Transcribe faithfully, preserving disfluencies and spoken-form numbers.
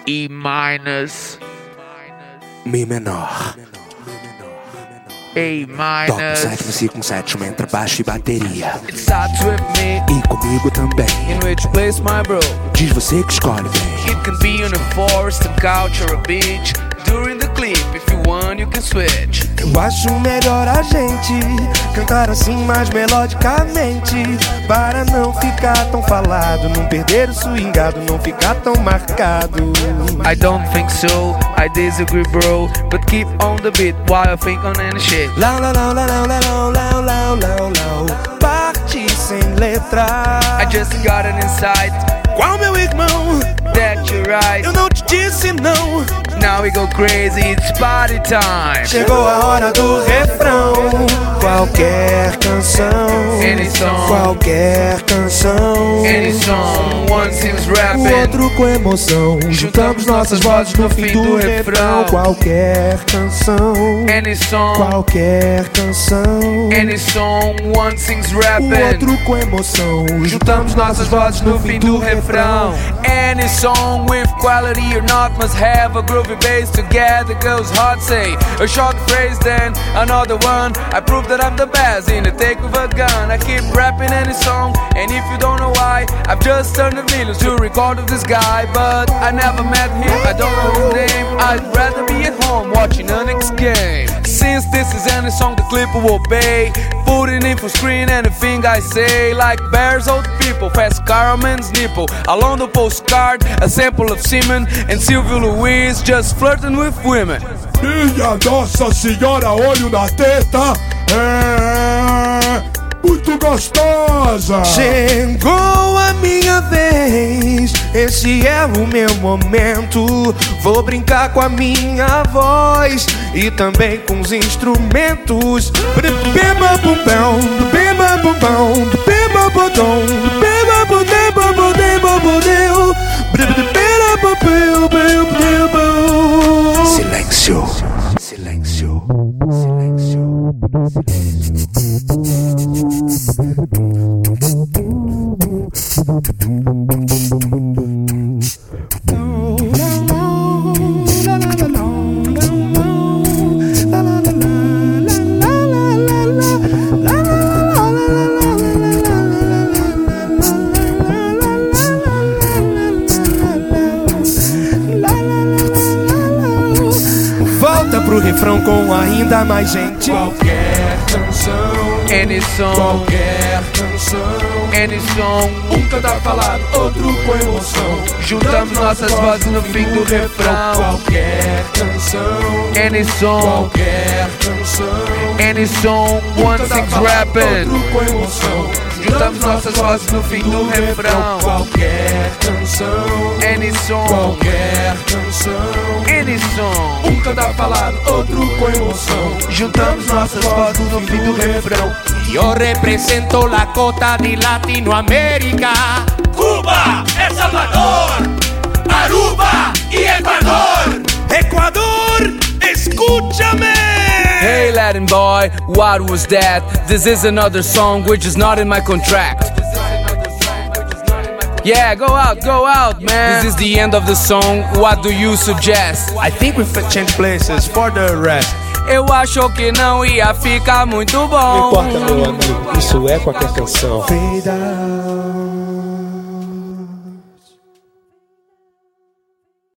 E minus, Mi menor, A Dó com minus. sétimo, Si com sétimo, entra baixo e bateria. It starts with me, E comigo também. in which place, my bro? Diz você que escolhe, bem. It can be on a forest, a couch or a beach. During the clip, if you want, you can switch. Eu acho melhor a gente cantar assim mais melodicamente, para não ficar tão falado, não perder o swingado, não ficar tão marcado. I don't think so, I disagree, bro. But keep on the beat while I think on any shit. Lau, lau, lau, lau, lau, lau, lau, lau, lau, lau. Parte sem letra. I just got an insight Qual meu irmão? that you're right. Eu não te disse não. Now we go crazy, it's party time. Chegou a hora do refrão. Qualquer canção, Any song. qualquer canção. Any song, one sings O rapping. outro com emoção. Juntamos nossas vozes no fim do refrão. Qualquer canção, Any song, qualquer canção. any song, one sings O rapping. outro com emoção. Juntamos nossas vozes no fim do refrão. Any song with quality or not must have a groovy bass together goes hard. Say a short phrase, then another one. I prove that I'm the best in the take with a gun. I keep rapping any song, and if you don't know why, I've just turned the millions to record of this guy, but I never met him. I don't know his name. I'd rather be at home watching the next game. Since this is any song, the clip will obey. Put it in for screen, anything I say, like bears, old people, fast car, a man's nipple. Along the postcard, a sample of semen, and Sylvia Louise just flirting with women. Minha Nossa Senhora, olho na teta, é muito gostosa. Chegou a minha vez, esse é o meu momento. Vou brincar com a minha voz e também com os instrumentos. Bima bum bão, bima bum bão, bima bum dom, bima bum de bum bum de bum bum deu. Bima bum bum bum bum bum. Silêncio, silêncio, silêncio, Volta pro refrão com ainda mais gente. Qualquer canção, Any song, qualquer canção. any song, Um cantar falado, outro com emoção. juntamos nossas vozes no fim do refrão. Qualquer canção, Any song, qualquer canção. any song, one sings rapping. Outro com emoção. Juntamos nossas vozes no fim do refrão. Qualquer canção, Any song, qualquer canção. any song, Um cantar falado, outro com emoção. juntamos nossas vozes no fim do refrão. Yo represento la cota de Latinoamérica. Cuba, El Salvador, Aruba y Ecuador. Equador, escúchame. Hey Latin boy, what was that? This is another song which is not in my contract. Yeah, go out, go out, man. This is the end of the song. What do you suggest? I think we should change places for the rest. Eu acho que não ia ficar muito bom. Não importa, meu amigo, isso é qualquer canção. Fade out.